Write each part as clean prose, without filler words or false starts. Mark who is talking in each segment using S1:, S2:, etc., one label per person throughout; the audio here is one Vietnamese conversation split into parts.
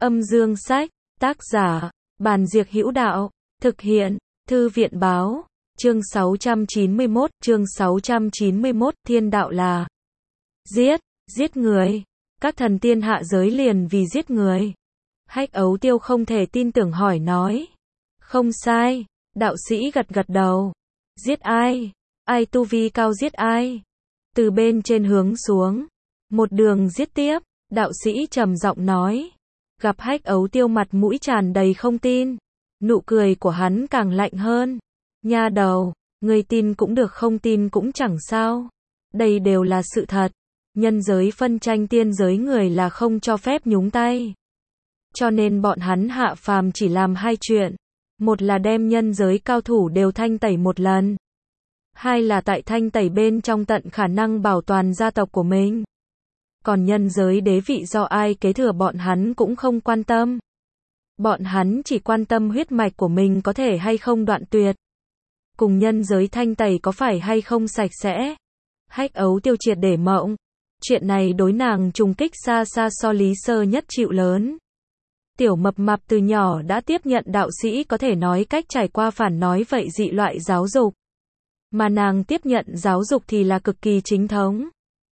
S1: Âm dương sách, tác giả, Bàn Diệc Hữu Đạo, thực hiện, Thư viện báo, chương 691, thiên đạo là giết người. Các thần tiên hạ giới liền vì giết người. Hách Ấu Tiêu không thể tin tưởng hỏi nói. Không sai, đạo sĩ gật gật đầu. Giết ai? Ai tu vi cao giết ai? Từ bên trên hướng xuống. Một đường giết tiếp, đạo sĩ trầm giọng nói. Gặp Hách Ấu Tiêu mặt mũi tràn đầy không tin. Nụ cười của hắn càng lạnh hơn. Nha đầu, người tin cũng được không tin cũng chẳng sao. Đây đều là sự thật. Nhân giới phân tranh tiên giới người là không cho phép nhúng tay. Cho nên bọn hắn hạ phàm chỉ làm hai chuyện. Một là đem nhân giới cao thủ đều thanh tẩy một lần. Hai là tại thanh tẩy bên trong tận khả năng bảo toàn gia tộc của mình. Còn nhân giới đế vị do ai kế thừa bọn hắn cũng không quan tâm. Bọn hắn chỉ quan tâm huyết mạch của mình có thể hay không đoạn tuyệt. Cùng nhân giới thanh tẩy có phải hay không sạch sẽ. Hách Ấu Tiêu triệt để mộng. Chuyện này đối nàng trùng kích xa xa so Lý Sơ Nhất chịu lớn. Tiểu mập mạp từ nhỏ đã tiếp nhận đạo sĩ có thể nói cách trải qua phản nói vậy dị loại giáo dục. Mà nàng tiếp nhận giáo dục thì là cực kỳ chính thống.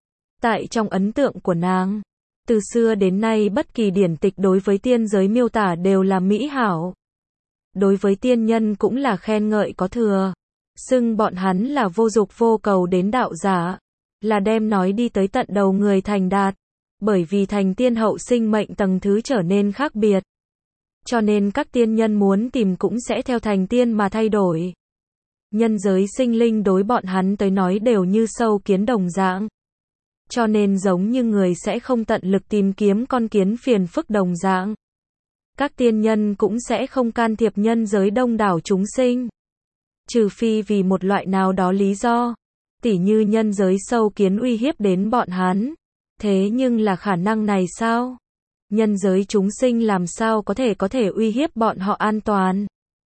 S1: Tại trong ấn tượng của nàng, từ xưa đến nay bất kỳ điển tịch đối với tiên giới miêu tả đều là mỹ hảo. Đối với tiên nhân cũng là khen ngợi có thừa. Xưng bọn hắn là vô dục vô cầu đến đạo giả. Là đem nói đi tới tận đầu người thành đạt. Bởi vì thành tiên hậu sinh mệnh tầng thứ trở nên khác biệt. Cho nên các tiên nhân muốn tìm cũng sẽ theo thành tiên mà thay đổi. Nhân giới sinh linh đối bọn hắn tới nói đều như sâu kiến đồng dạng. Cho nên giống như người sẽ không tận lực tìm kiếm con kiến phiền phức đồng dạng. Các tiên nhân cũng sẽ không can thiệp nhân giới đông đảo chúng sinh. Trừ phi vì một loại nào đó lý do. Tỉ như nhân giới sâu kiến uy hiếp đến bọn hắn. Thế nhưng là khả năng này sao? Nhân giới chúng sinh làm sao có thể uy hiếp bọn họ an toàn?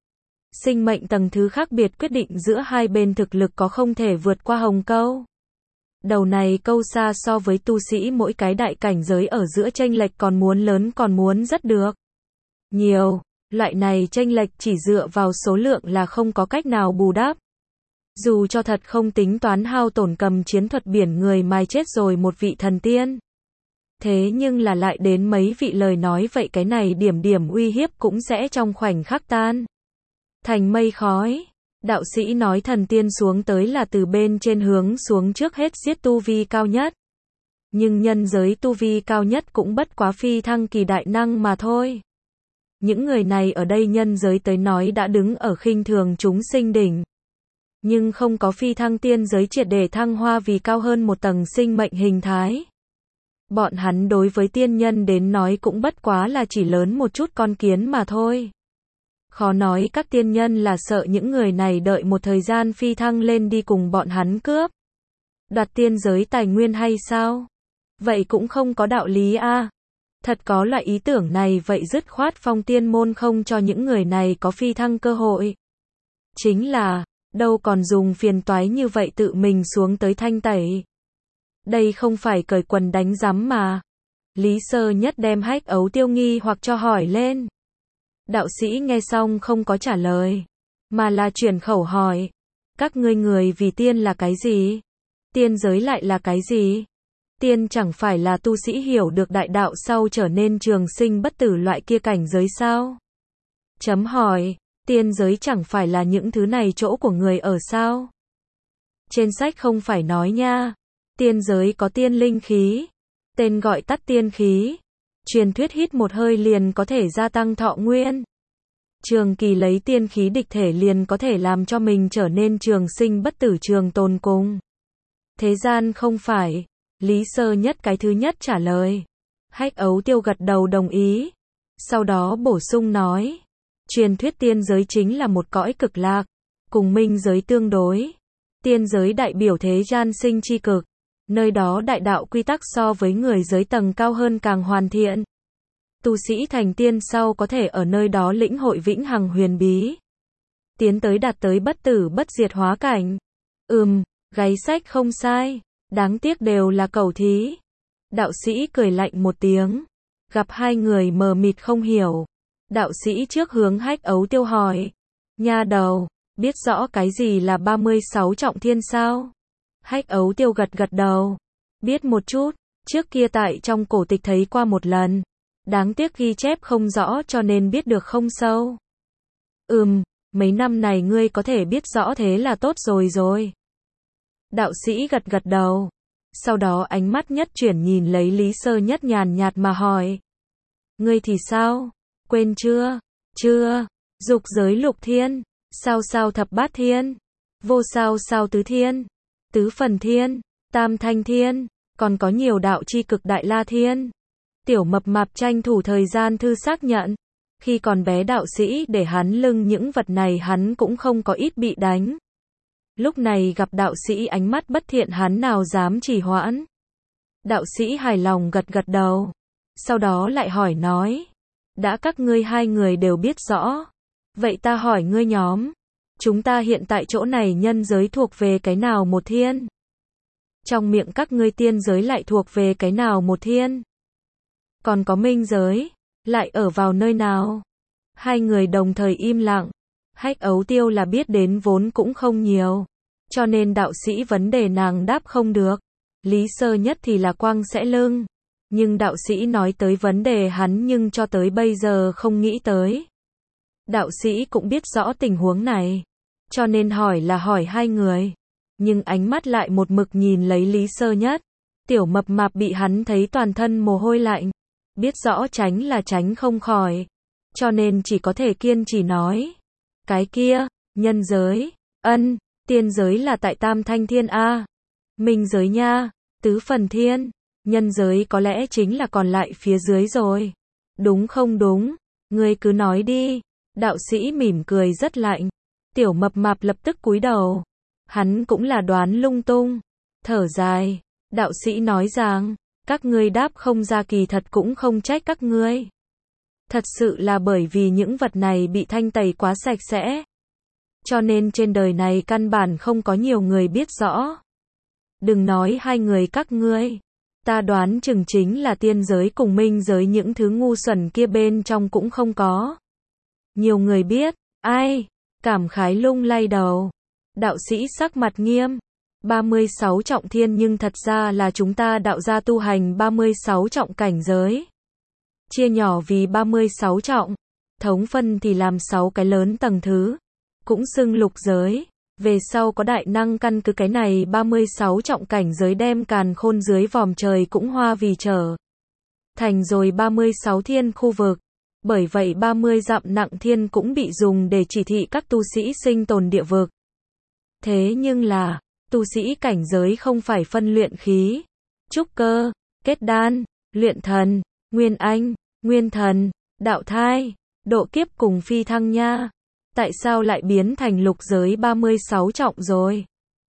S1: Sinh mệnh tầng thứ khác biệt quyết định giữa hai bên thực lực có không thể vượt qua hồng câu. Đầu này câu xa so với tu sĩ mỗi cái đại cảnh giới ở giữa chênh lệch còn muốn lớn còn muốn rất được. Nhiều, loại này chênh lệch chỉ dựa vào số lượng là không có cách nào bù đắp. Dù cho thật không tính toán hao tổn cầm chiến thuật biển người mài chết rồi một vị thần tiên. Thế nhưng là lại đến mấy vị lời nói vậy cái này điểm uy hiếp cũng sẽ trong khoảnh khắc tan thành mây khói. Đạo sĩ nói thần tiên xuống tới là từ bên trên hướng xuống trước hết giết tu vi cao nhất. Nhưng nhân giới tu vi cao nhất cũng bất quá phi thăng kỳ đại năng mà thôi. Những người này ở đây nhân giới tới nói đã đứng ở khinh thường chúng sinh đỉnh. Nhưng không có phi thăng tiên giới triệt để thăng hoa vì cao hơn một tầng sinh mệnh hình thái. Bọn hắn đối với tiên nhân đến nói cũng bất quá là chỉ lớn một chút con kiến mà thôi. Khó nói các tiên nhân là sợ những người này đợi một thời gian phi thăng lên đi cùng bọn hắn cướp. Đoạt tiên giới tài nguyên hay sao? Vậy cũng không có đạo lý a. Thật có loại ý tưởng này vậy dứt khoát phong tiên môn không cho những người này có phi thăng cơ hội. Chính là, đâu còn dùng phiền toái như vậy tự mình xuống tới thanh tẩy. Đây không phải cởi quần đánh rắm mà. Lý Sơ Nhất đem Hách Ấu Tiêu nghi hoặc cho hỏi lên. Đạo sĩ nghe xong không có trả lời, mà là chuyển khẩu hỏi. Các ngươi người vì tiên là cái gì? Tiên giới lại là cái gì? Tiên chẳng phải là tu sĩ hiểu được đại đạo sau trở nên trường sinh bất tử loại kia cảnh giới sao? Chấm hỏi, tiên giới chẳng phải là những thứ này chỗ của người ở sao? Trên sách không phải nói nha. Tiên giới có tiên linh khí. Tên gọi tắt tiên khí. Truyền thuyết hít một hơi liền có thể gia tăng thọ nguyên. Trường kỳ lấy tiên khí địch thể liền có thể làm cho mình trở nên trường sinh bất tử trường tồn cùng. Thế gian không phải. Lý Sơ Nhất cái thứ nhất trả lời. Hách Ấu Tiêu gật đầu đồng ý. Sau đó bổ sung nói. Truyền thuyết tiên giới chính là một cõi cực lạc. Cùng minh giới tương đối. Tiên giới đại biểu thế gian sinh chi cực. Nơi đó đại đạo quy tắc so với người giới tầng cao hơn càng hoàn thiện. Tu sĩ thành tiên sau có thể ở nơi đó lĩnh hội vĩnh hằng huyền bí. Tiến tới đạt tới bất tử bất diệt hóa cảnh. Gáy sách không sai. Đáng tiếc đều là cẩu thí. Đạo sĩ cười lạnh một tiếng. Gặp hai người mờ mịt không hiểu. Đạo sĩ trước hướng Hách Ấu Tiêu hỏi. Nha đầu, biết rõ cái gì là 36 trọng thiên sao? Hách Ấu Tiêu gật gật đầu. Biết một chút, trước kia tại trong cổ tịch thấy qua một lần. Đáng tiếc ghi chép không rõ cho nên biết được không sâu. Mấy năm này ngươi có thể biết rõ thế là tốt rồi. Đạo sĩ gật gật đầu. Sau đó ánh mắt nhất chuyển nhìn lấy Lý Sơ Nhất nhàn nhạt mà hỏi. Ngươi thì sao? Quên chưa? Chưa. Dục giới lục thiên. Sao thập bát thiên. Vô sao tứ thiên. Tứ phần thiên. Tam thanh thiên. Còn có nhiều đạo chi cực đại la thiên. Tiểu mập mạp tranh thủ thời gian thư xác nhận. Khi còn bé đạo sĩ để hắn lưng những vật này hắn cũng không có ít bị đánh. Lúc này gặp đạo sĩ ánh mắt bất thiện hắn nào dám trì hoãn. Đạo sĩ hài lòng gật gật đầu. Sau đó lại hỏi nói. Đã các ngươi hai người đều biết rõ. Vậy ta hỏi ngươi nhóm. Chúng ta hiện tại chỗ này nhân giới thuộc về cái nào một thiên? Trong miệng các ngươi tiên giới lại thuộc về cái nào một thiên? Còn có minh giới, lại ở vào nơi nào? Hai người đồng thời im lặng. Hách Ấu Tiêu là biết đến vốn cũng không nhiều. Cho nên đạo sĩ vấn đề nàng đáp không được. Lý Sơ Nhất thì là quăng sẽ lưng. Nhưng đạo sĩ nói tới vấn đề hắn nhưng cho tới bây giờ không nghĩ tới. Đạo sĩ cũng biết rõ tình huống này. Cho nên hỏi là hỏi hai người. Nhưng ánh mắt lại một mực nhìn lấy Lý Sơ Nhất. Tiểu mập mạp bị hắn thấy toàn thân mồ hôi lạnh. Biết rõ tránh là tránh không khỏi. Cho nên chỉ có thể kiên trì nói. Cái kia, nhân giới, tiên giới là tại Tam Thanh Thiên A. Minh giới nha, tứ phần thiên. Nhân giới có lẽ chính là còn lại phía dưới rồi. Đúng không đúng? Ngươi cứ nói đi. Đạo sĩ mỉm cười rất lạnh. Tiểu mập mạp lập tức cúi đầu. Hắn cũng là đoán lung tung. Thở dài. Đạo sĩ nói rằng, các ngươi đáp không ra kỳ thật cũng không trách các ngươi. Thật sự là bởi vì những vật này bị thanh tẩy quá sạch sẽ. Cho nên trên đời này căn bản không có nhiều người biết rõ. Đừng nói hai người các ngươi. Ta đoán chừng chính là tiên giới cùng minh giới những thứ ngu xuẩn kia bên trong cũng không có. Nhiều người biết, ai? Cảm khái lung lay đầu. Đạo sĩ sắc mặt nghiêm. 36 trọng thiên nhưng thật ra là chúng ta đạo gia tu hành 36 trọng cảnh giới. Chia nhỏ vì 36 trọng. Thống phân thì làm 6 cái lớn tầng thứ. Cũng xưng lục giới. Về sau có đại năng căn cứ cái này 36 trọng cảnh giới đem càn khôn dưới vòm trời cũng hoa vì trở. Thành rồi 36 thiên khu vực. Bởi vậy 30 dặm nặng thiên cũng bị dùng để chỉ thị các tu sĩ sinh tồn địa vực. Thế nhưng là, tu sĩ cảnh giới không phải phân luyện khí, trúc cơ, kết đan, luyện thần, nguyên anh, nguyên thần, đạo thai, độ kiếp cùng phi thăng nha. Tại sao lại biến thành lục giới 36 trọng rồi?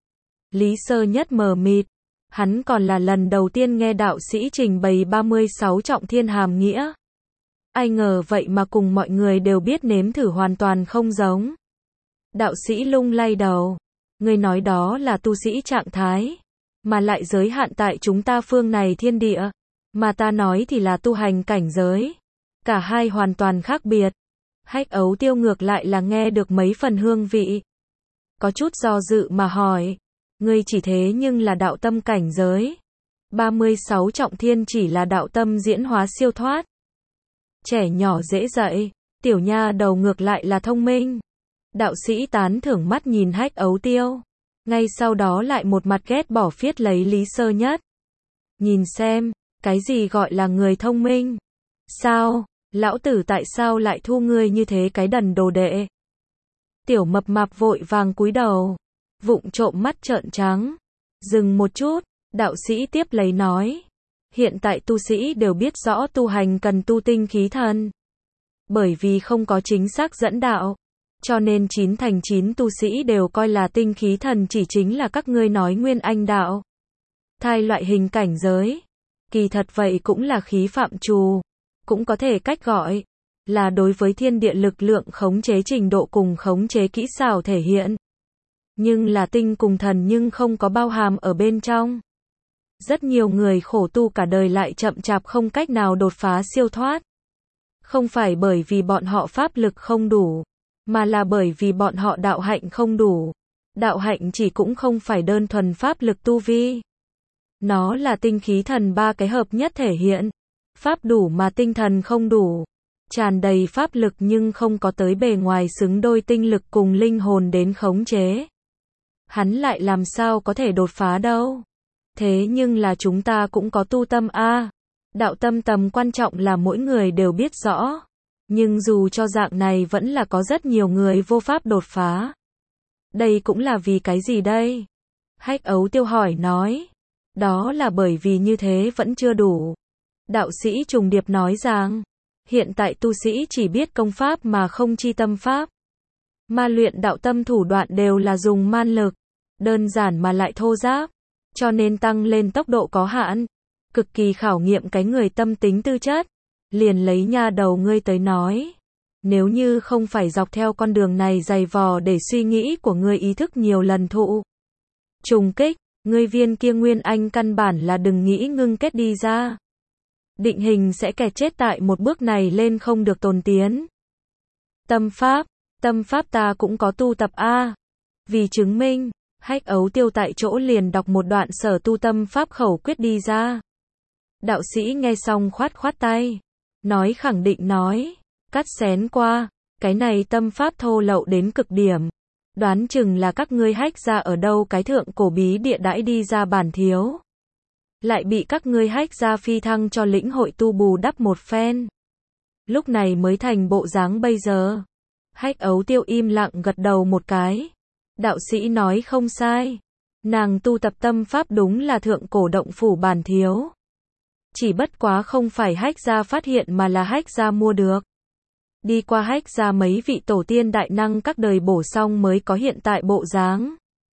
S1: Lý Sơ Nhất mờ mịt. Hắn còn là lần đầu tiên nghe đạo sĩ trình bày 36 trọng thiên hàm nghĩa. Ai ngờ vậy mà cùng mọi người đều biết nếm thử hoàn toàn không giống. Đạo sĩ lung lay đầu. Người nói đó là tu sĩ trạng thái. Mà lại giới hạn tại chúng ta phương này thiên địa. Mà ta nói thì là tu hành cảnh giới. Cả hai hoàn toàn khác biệt. Hách Ấu Tiêu ngược lại là nghe được mấy phần hương vị. Có chút do dự mà hỏi. Ngươi chỉ thế nhưng là đạo tâm cảnh giới. 36 trọng thiên chỉ là đạo tâm diễn hóa siêu thoát. Trẻ nhỏ dễ dạy. Tiểu nha đầu ngược lại là thông minh. Đạo sĩ tán thưởng mắt nhìn Hách Ấu Tiêu. Ngay sau đó lại một mặt ghét bỏ phiết lấy Lý Sơ Nhất. Nhìn xem, cái gì gọi là người thông minh? Sao? Lão tử tại sao lại thu ngươi như thế cái đần đồ đệ? Tiểu mập mạp vội vàng cúi đầu. Vụng trộm mắt trợn trắng. Dừng một chút, đạo sĩ tiếp lấy nói. Hiện tại tu sĩ đều biết rõ tu hành cần tu tinh khí thần. Bởi vì không có chính xác dẫn đạo. Cho nên 9 thành 9 tu sĩ đều coi là tinh khí thần chỉ chính là các ngươi nói nguyên anh đạo. Thai loại hình cảnh giới. Kỳ thật vậy cũng là khí phạm trù. Cũng có thể cách gọi là đối với thiên địa lực lượng khống chế trình độ cùng khống chế kỹ xảo thể hiện. Nhưng là tinh cùng thần nhưng không có bao hàm ở bên trong. Rất nhiều người khổ tu cả đời lại chậm chạp không cách nào đột phá siêu thoát. Không phải bởi vì bọn họ pháp lực không đủ, mà là bởi vì bọn họ đạo hạnh không đủ. Đạo hạnh chỉ cũng không phải đơn thuần pháp lực tu vi. Nó là tinh khí thần ba cái hợp nhất thể hiện. Pháp đủ mà tinh thần không đủ. Tràn đầy pháp lực nhưng không có tới bề ngoài xứng đôi tinh lực cùng linh hồn đến khống chế. Hắn lại làm sao có thể đột phá đâu. Thế nhưng là chúng ta cũng có tu tâm a. Đạo tâm tầm quan trọng là mỗi người đều biết rõ. Nhưng dù cho dạng này vẫn là có rất nhiều người vô pháp đột phá. Đây cũng là vì cái gì đây? Hách Ấu Tiêu hỏi nói. Đó là bởi vì như thế vẫn chưa đủ. Đạo sĩ Trùng Điệp nói rằng, hiện tại tu sĩ chỉ biết công pháp mà không chi tâm pháp. Ma luyện đạo tâm thủ đoạn đều là dùng man lực, đơn giản mà lại thô ráp, cho nên tăng lên tốc độ có hạn, cực kỳ khảo nghiệm cái người tâm tính tư chất. Liền lấy nha đầu ngươi tới nói, nếu như không phải dọc theo con đường này dày vò để suy nghĩ của ngươi ý thức nhiều lần thụ trùng kích, ngươi viên kia nguyên anh căn bản là đừng nghĩ ngưng kết đi ra. Định hình sẽ kẹt chết tại một bước này lên không được tồn tiến. Tâm pháp ta cũng có tu tập a. Vì chứng minh, Hách Ấu Tiêu tại chỗ liền đọc một đoạn sở tu tâm pháp khẩu quyết đi ra. Đạo sĩ nghe xong khoát khoát tay, nói khẳng định nói, cắt xén qua, cái này tâm pháp thô lậu đến cực điểm. Đoán chừng là các ngươi hách ra ở đâu cái thượng cổ bí địa đãi đi ra bản thiếu. Lại bị các ngươi hách ra phi thăng cho lĩnh hội tu bù đắp một phen. Lúc này mới thành bộ dáng bây giờ. Hách Ấu Tiêu im lặng gật đầu một cái. Đạo sĩ nói không sai. Nàng tu tập tâm pháp đúng là thượng cổ động phủ bản thiếu. Chỉ bất quá không phải hách ra phát hiện mà là hách ra mua được. Đi qua hách ra mấy vị tổ tiên đại năng các đời bổ xong mới có hiện tại bộ dáng.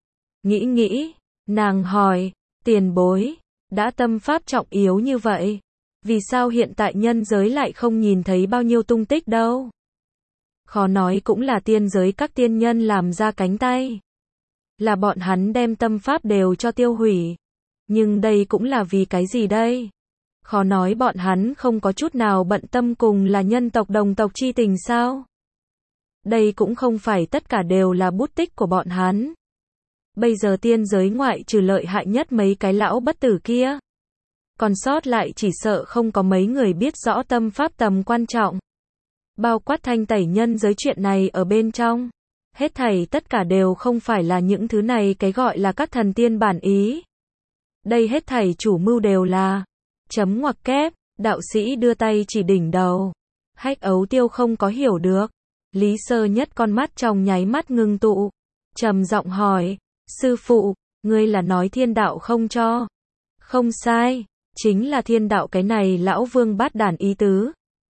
S1: Nghĩ, nàng hỏi, tiền bối, đã tâm pháp trọng yếu như vậy, vì sao hiện tại nhân giới lại không nhìn thấy bao nhiêu tung tích đâu? Khó nói cũng là tiên giới các tiên nhân làm ra cánh tay. Là bọn hắn đem tâm pháp đều cho tiêu hủy. Nhưng đây cũng là vì cái gì đây? Khó nói bọn hắn không có chút nào bận tâm cùng là nhân tộc đồng tộc chi tình sao? Đây cũng không phải tất cả đều là bút tích của bọn hắn. Bây giờ tiên giới ngoại trừ lợi hại nhất mấy cái lão bất tử kia. Còn sót lại chỉ sợ không có mấy người biết rõ tâm pháp tầm quan trọng. Bao quát thanh tẩy nhân giới chuyện này ở bên trong. Hết thảy tất cả đều không phải là những thứ này cái gọi là các thần tiên bản ý. Đây hết thảy chủ mưu đều là chấm ngoặc kép, đạo sĩ đưa tay chỉ đỉnh đầu. Hách Ấu Tiêu không có hiểu được. Lý Sơ Nhất con mắt trong nháy mắt ngưng tụ. Trầm giọng hỏi, sư phụ, ngươi là nói thiên đạo không cho? Không sai, chính là thiên đạo cái này lão vương bát đản ý tứ.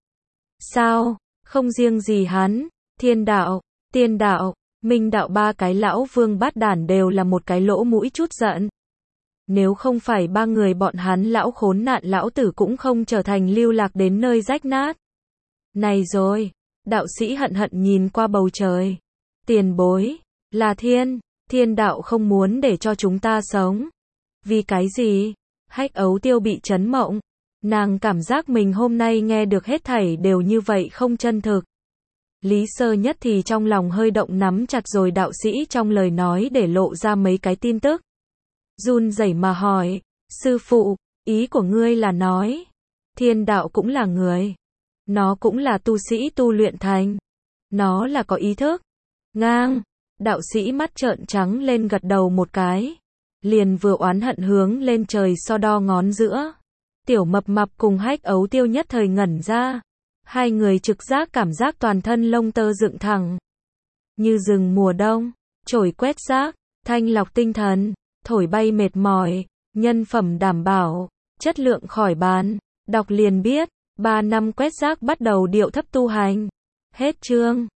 S1: Sao, không riêng gì hắn, thiên đạo, tiên đạo, minh đạo ba cái lão vương bát đản đều là một cái lỗ mũi chút giận. Nếu không phải ba người bọn hắn lão khốn nạn lão tử cũng không trở thành lưu lạc đến nơi rách nát. Này rồi, đạo sĩ hận hận nhìn qua bầu trời. Tiền bối, là thiên đạo không muốn để cho chúng ta sống. Vì cái gì? Hách Ấu Tiêu bị chấn mộng. Nàng cảm giác mình hôm nay nghe được hết thảy đều như vậy không chân thực. Lý Sơ Nhất thì trong lòng hơi động nắm chặt rồi đạo sĩ trong lời nói để lộ ra mấy cái tin tức. Run rẩy mà hỏi, sư phụ, ý của ngươi là nói, thiên đạo cũng là người. Nó cũng là tu sĩ tu luyện thành. Nó là có ý thức. Ngang, đạo sĩ mắt trợn trắng lên gật đầu một cái. Liền vừa oán hận hướng lên trời so đo ngón giữa. Tiểu Mập Mạp cùng Hách Ấu Tiêu nhất thời ngẩn ra. Hai người trực giác cảm giác toàn thân lông tơ dựng thẳng. Như rừng mùa đông, trổi quét rác, thanh lọc tinh thần, thổi bay mệt mỏi, nhân phẩm đảm bảo, chất lượng khỏi bàn. Đọc liền biết, 3 năm quét rác bắt đầu điệu thấp tu hành. Hết chương.